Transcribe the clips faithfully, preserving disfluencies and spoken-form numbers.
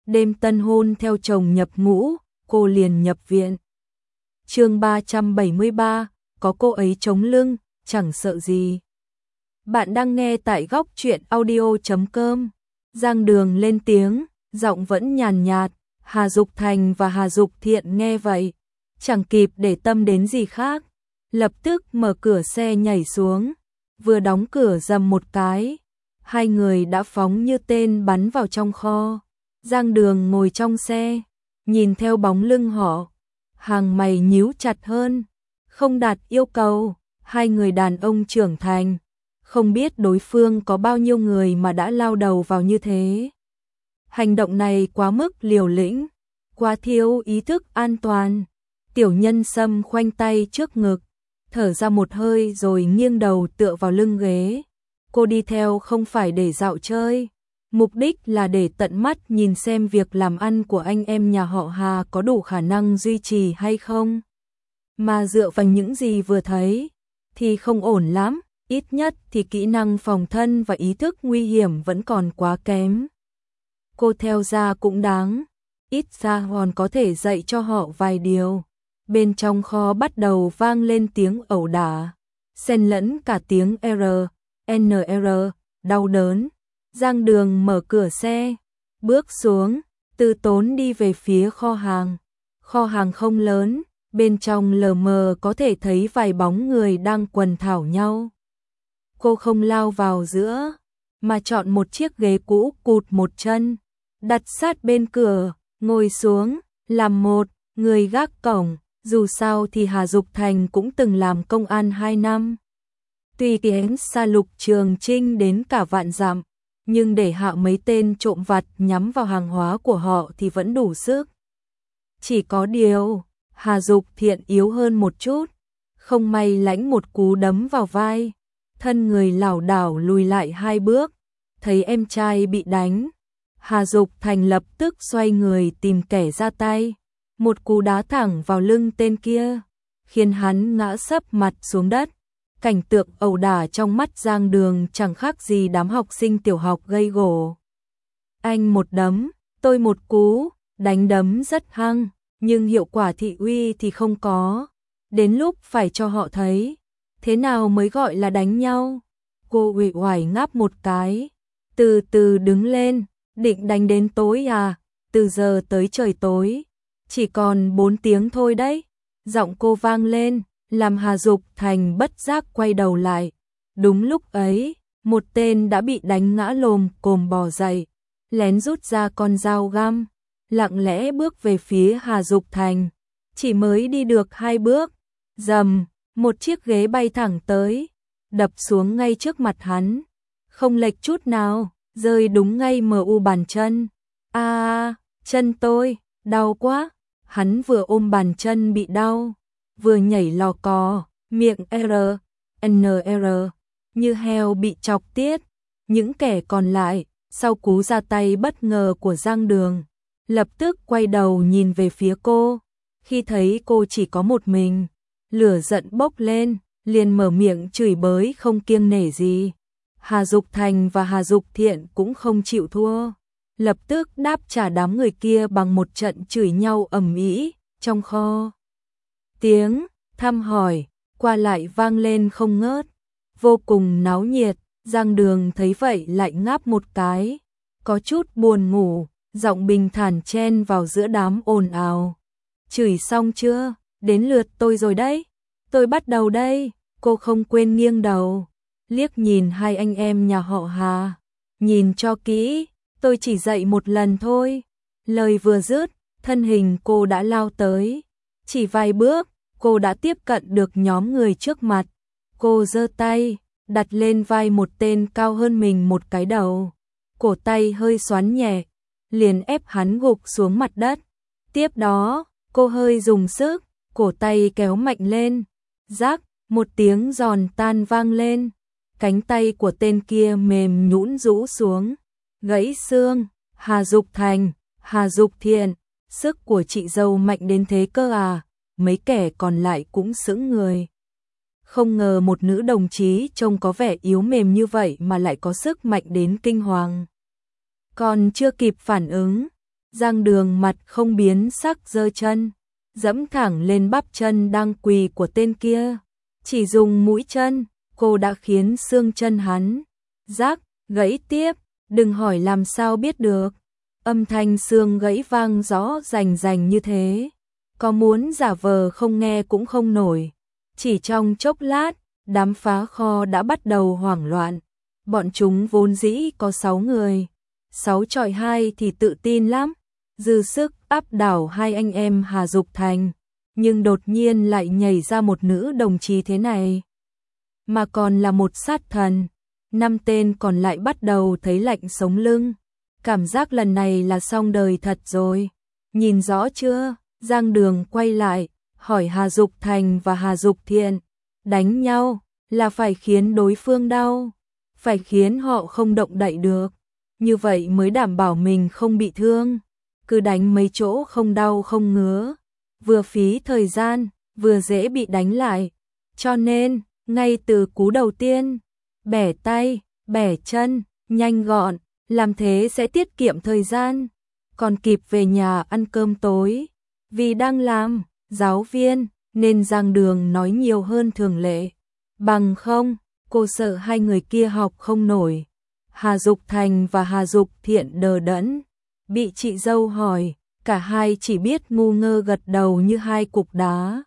đêm tân hôn theo chồng nhập ngũ, cô liền nhập viện. Chương ba trăm bảy mươi ba, có cô ấy chống lưng, chẳng sợ gì. Bạn đang nghe tại góc truyện audio chấm com. Giang Đường lên tiếng, giọng vẫn nhàn nhạt. Hà Dục Thành và Hà Dục Thiện nghe vậy, chẳng kịp để tâm đến gì khác, lập tức mở cửa xe nhảy xuống, vừa đóng cửa rầm một cái, hai người đã phóng như tên bắn vào trong kho. Giang Đường ngồi trong xe, nhìn theo bóng lưng họ, hàng mày nhíu chặt hơn, không đạt yêu cầu, hai người đàn ông trưởng thành, không biết đối phương có bao nhiêu người mà đã lao đầu vào như thế. Hành động này quá mức liều lĩnh, quá thiếu ý thức an toàn. Tiểu Nhân Sâm khoanh tay trước ngực, thở ra một hơi rồi nghiêng đầu tựa vào lưng ghế. Cô đi theo không phải để dạo chơi, mục đích là để tận mắt nhìn xem việc làm ăn của anh em nhà họ Hà có đủ khả năng duy trì hay không. Mà dựa vào những gì vừa thấy, thì không ổn lắm, ít nhất thì kỹ năng phòng thân và ý thức nguy hiểm vẫn còn quá kém. Cô theo ra cũng đáng, ít ra còn có thể dạy cho họ vài điều. Bên trong kho bắt đầu vang lên tiếng ẩu đả, xen lẫn cả tiếng R, N R, đau đớn. Giang Đường mở cửa xe, bước xuống, từ tốn đi về phía kho hàng. Kho hàng không lớn, bên trong lờ mờ có thể thấy vài bóng người đang quần thảo nhau. Cô không lao vào giữa, mà chọn một chiếc ghế cũ cụt một chân, đặt sát bên cửa, ngồi xuống, làm một người gác cổng. Dù sao thì Hà Dục Thành cũng từng làm công an hai năm. Tuy kén xa Lục Trường Trinh đến cả vạn dặm, nhưng để hạ mấy tên trộm vặt nhắm vào hàng hóa của họ thì vẫn đủ sức. Chỉ có điều, Hà Dục Thiện yếu hơn một chút, không may lãnh một cú đấm vào vai, thân người lảo đảo lùi lại hai bước, thấy em trai bị đánh. Hà Dục Thành lập tức xoay người tìm kẻ ra tay. Một cú đá thẳng vào lưng tên kia, khiến hắn ngã sấp mặt xuống đất. Cảnh tượng ẩu đả trong mắt Giang Đường chẳng khác gì đám học sinh tiểu học gây gổ. Anh một đấm, tôi một cú, đánh đấm rất hăng, nhưng hiệu quả thị uy thì không có. Đến lúc phải cho họ thấy, thế nào mới gọi là đánh nhau. Cô uể oải ngáp một cái, từ từ đứng lên, định đánh đến tối à, từ giờ tới trời tối. Chỉ còn bốn tiếng thôi đấy. Giọng cô vang lên, làm Hà Dục Thành bất giác quay đầu lại. Đúng lúc ấy, một tên đã bị đánh ngã lồm cồm bò dậy, lén rút ra con dao găm, lặng lẽ bước về phía Hà Dục Thành. Chỉ mới đi được hai bước, rầm, một chiếc ghế bay thẳng tới, đập xuống ngay trước mặt hắn. Không lệch chút nào, rơi đúng ngay mờ u bàn chân. A, chân tôi, đau quá. Hắn vừa ôm bàn chân bị đau, vừa nhảy lò cò, miệng R, N R, như heo bị chọc tiết. Những kẻ còn lại, sau cú ra tay bất ngờ của Giang Đường, lập tức quay đầu nhìn về phía cô. Khi thấy cô chỉ có một mình, lửa giận bốc lên, liền mở miệng chửi bới không kiêng nể gì. Hà Dục Thành và Hà Dục Thiện cũng không chịu thua, lập tức đáp trả đám người kia bằng một trận chửi nhau ầm ĩ trong kho. Tiếng thăm hỏi qua lại vang lên không ngớt, vô cùng náo nhiệt. Giang Đường thấy vậy lại ngáp một cái, có chút buồn ngủ, giọng bình thản chen vào giữa đám ồn ào. Chửi xong chưa? Đến lượt tôi rồi đấy. Tôi bắt đầu đây. Cô không quên nghiêng đầu, liếc nhìn hai anh em nhà họ Hà. Nhìn cho kỹ, tôi chỉ dạy một lần thôi. Lời vừa dứt, thân hình cô đã lao tới. Chỉ vài bước, cô đã tiếp cận được nhóm người trước mặt. Cô giơ tay, đặt lên vai một tên cao hơn mình một cái đầu. Cổ tay hơi xoắn nhẹ, liền ép hắn gục xuống mặt đất. Tiếp đó, cô hơi dùng sức, cổ tay kéo mạnh lên. Rắc, một tiếng giòn tan vang lên. Cánh tay của tên kia mềm nhũn rũ xuống, gãy xương. Hà Dục Thành, Hà Dục Thiện, sức của chị dâu mạnh đến thế cơ à? Mấy kẻ còn lại cũng sững người. Không ngờ một nữ đồng chí trông có vẻ yếu mềm như vậy mà lại có sức mạnh đến kinh hoàng. Còn chưa kịp phản ứng, Giang Đường mặt không biến sắc giơ chân, dẫm thẳng lên bắp chân đang quỳ của tên kia. Chỉ dùng mũi chân, cô đã khiến xương chân hắn rác, gãy tiếp, đừng hỏi làm sao biết được. Âm thanh xương gãy vang rõ rành rành như thế, có muốn giả vờ không nghe cũng không nổi. Chỉ trong chốc lát, đám phá kho đã bắt đầu hoảng loạn. Bọn chúng vốn dĩ có sáu người, sáu chọi hai thì tự tin lắm, dư sức áp đảo hai anh em Hà Dục Thành, nhưng đột nhiên lại nhảy ra một nữ đồng chí thế này, mà còn là một sát thần. Năm tên còn lại bắt đầu thấy lạnh sống lưng, cảm giác lần này là xong đời thật rồi. Nhìn rõ chưa? Giang Đường quay lại, hỏi Hà Dục Thành và Hà Dục Thiện, đánh nhau là phải khiến đối phương đau, phải khiến họ không động đậy được, như vậy mới đảm bảo mình không bị thương. Cứ đánh mấy chỗ không đau không ngứa, vừa phí thời gian, vừa dễ bị đánh lại. Cho nên, ngay từ cú đầu tiên, bẻ tay, bẻ chân, nhanh gọn, làm thế sẽ tiết kiệm thời gian, còn kịp về nhà ăn cơm tối. Vì đang làm giáo viên, nên Giang Đường nói nhiều hơn thường lệ. Bằng không, cô sợ hai người kia học không nổi. Hà Dục Thành và Hà Dục Thiện đờ đẫn, bị chị dâu hỏi, cả hai chỉ biết ngu ngơ gật đầu như hai cục đá.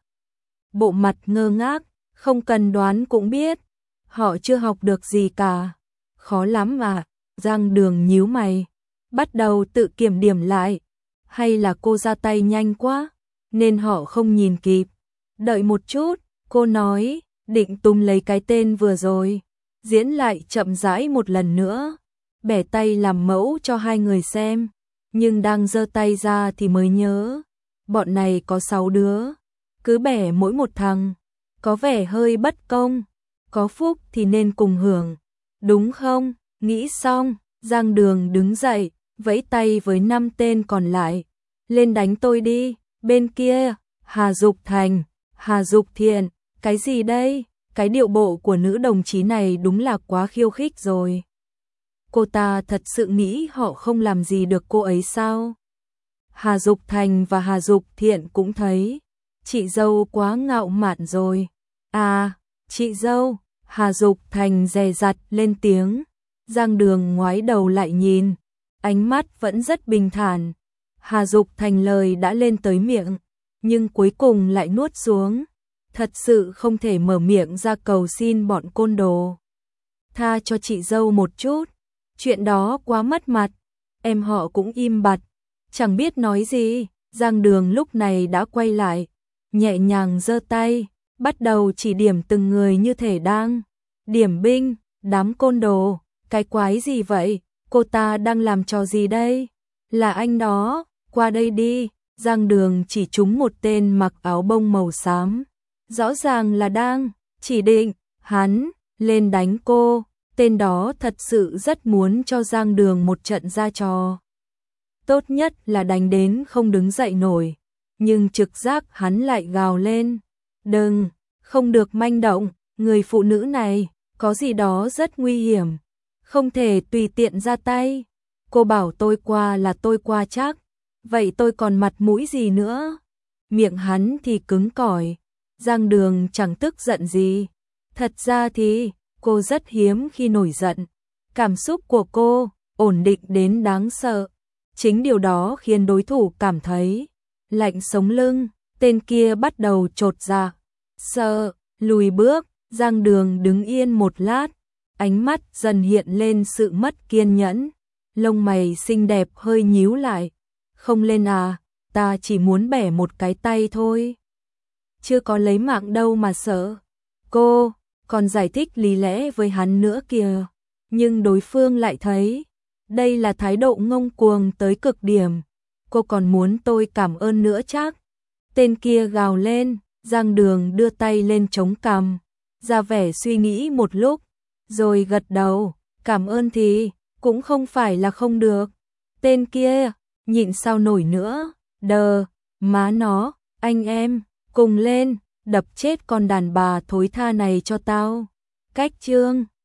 Bộ mặt ngơ ngác, không cần đoán cũng biết, họ chưa học được gì cả. Khó lắm à? Giang Đường nhíu mày, bắt đầu tự kiểm điểm lại. Hay là cô ra tay nhanh quá, nên họ không nhìn kịp. Đợi một chút, cô nói, định túm lấy cái tên vừa rồi, diễn lại chậm rãi một lần nữa, bẻ tay làm mẫu cho hai người xem. Nhưng đang giơ tay ra thì mới nhớ, bọn này có sáu đứa, cứ bẻ mỗi một thằng, có vẻ hơi bất công, có phúc thì nên cùng hưởng, đúng không? Nghĩ xong, Giang Đường đứng dậy, vẫy tay với năm tên còn lại, lên đánh tôi đi. Bên kia, Hà Dục Thành, Hà Dục Thiện, cái gì đây? Cái điệu bộ của nữ đồng chí này đúng là quá khiêu khích rồi. Cô ta thật sự nghĩ họ không làm gì được cô ấy sao? Hà Dục Thành và Hà Dục Thiện cũng thấy, chị dâu quá ngạo mạn rồi. À, chị dâu, Hà Dục Thành dè dặt lên tiếng. Giang Đường ngoái đầu lại nhìn, ánh mắt vẫn rất bình thản. Hà Dục Thành lời đã lên tới miệng, nhưng cuối cùng lại nuốt xuống. Thật sự không thể mở miệng ra cầu xin bọn côn đồ tha cho chị dâu một chút, chuyện đó quá mất mặt. Em họ cũng im bặt, chẳng biết nói gì. Giang Đường lúc này đã quay lại, nhẹ nhàng giơ tay, bắt đầu chỉ điểm từng người như thể đang điểm binh. Đám côn đồ, cái quái gì vậy? Cô ta đang làm trò gì đây? Là anh đó, qua đây đi. Giang Đường chỉ trúng một tên mặc áo bông màu xám, rõ ràng là đang chỉ định hắn lên đánh cô. Tên đó thật sự rất muốn cho Giang Đường một trận ra trò, tốt nhất là đánh đến không đứng dậy nổi. Nhưng trực giác hắn lại gào lên, đừng, không được manh động, người phụ nữ này có gì đó rất nguy hiểm, không thể tùy tiện ra tay. Cô bảo tôi qua là tôi qua chắc, vậy tôi còn mặt mũi gì nữa? Miệng hắn thì cứng cỏi. Giang Đường chẳng tức giận gì. Thật ra thì cô rất hiếm khi nổi giận. Cảm xúc của cô ổn định đến đáng sợ. Chính điều đó khiến đối thủ cảm thấy lạnh sống lưng. Tên kia bắt đầu chột dạ, sợ, lùi bước. Giang Đường đứng yên một lát, ánh mắt dần hiện lên sự mất kiên nhẫn. Lông mày xinh đẹp hơi nhíu lại. Không lên à, ta chỉ muốn bẻ một cái tay thôi, chưa có lấy mạng đâu mà sợ. Cô còn giải thích lý lẽ với hắn nữa kìa, nhưng đối phương lại thấy đây là thái độ ngông cuồng tới cực điểm. Cô còn muốn tôi cảm ơn nữa chắc? Tên kia gào lên. Giang Đường đưa tay lên chống cằm, ra vẻ suy nghĩ một lúc, rồi gật đầu. Cảm ơn thì cũng không phải là không được. Tên kia nhịn sao nổi nữa, đờ, má nó, anh em, cùng lên, đập chết con đàn bà thối tha này cho tao. Cách chương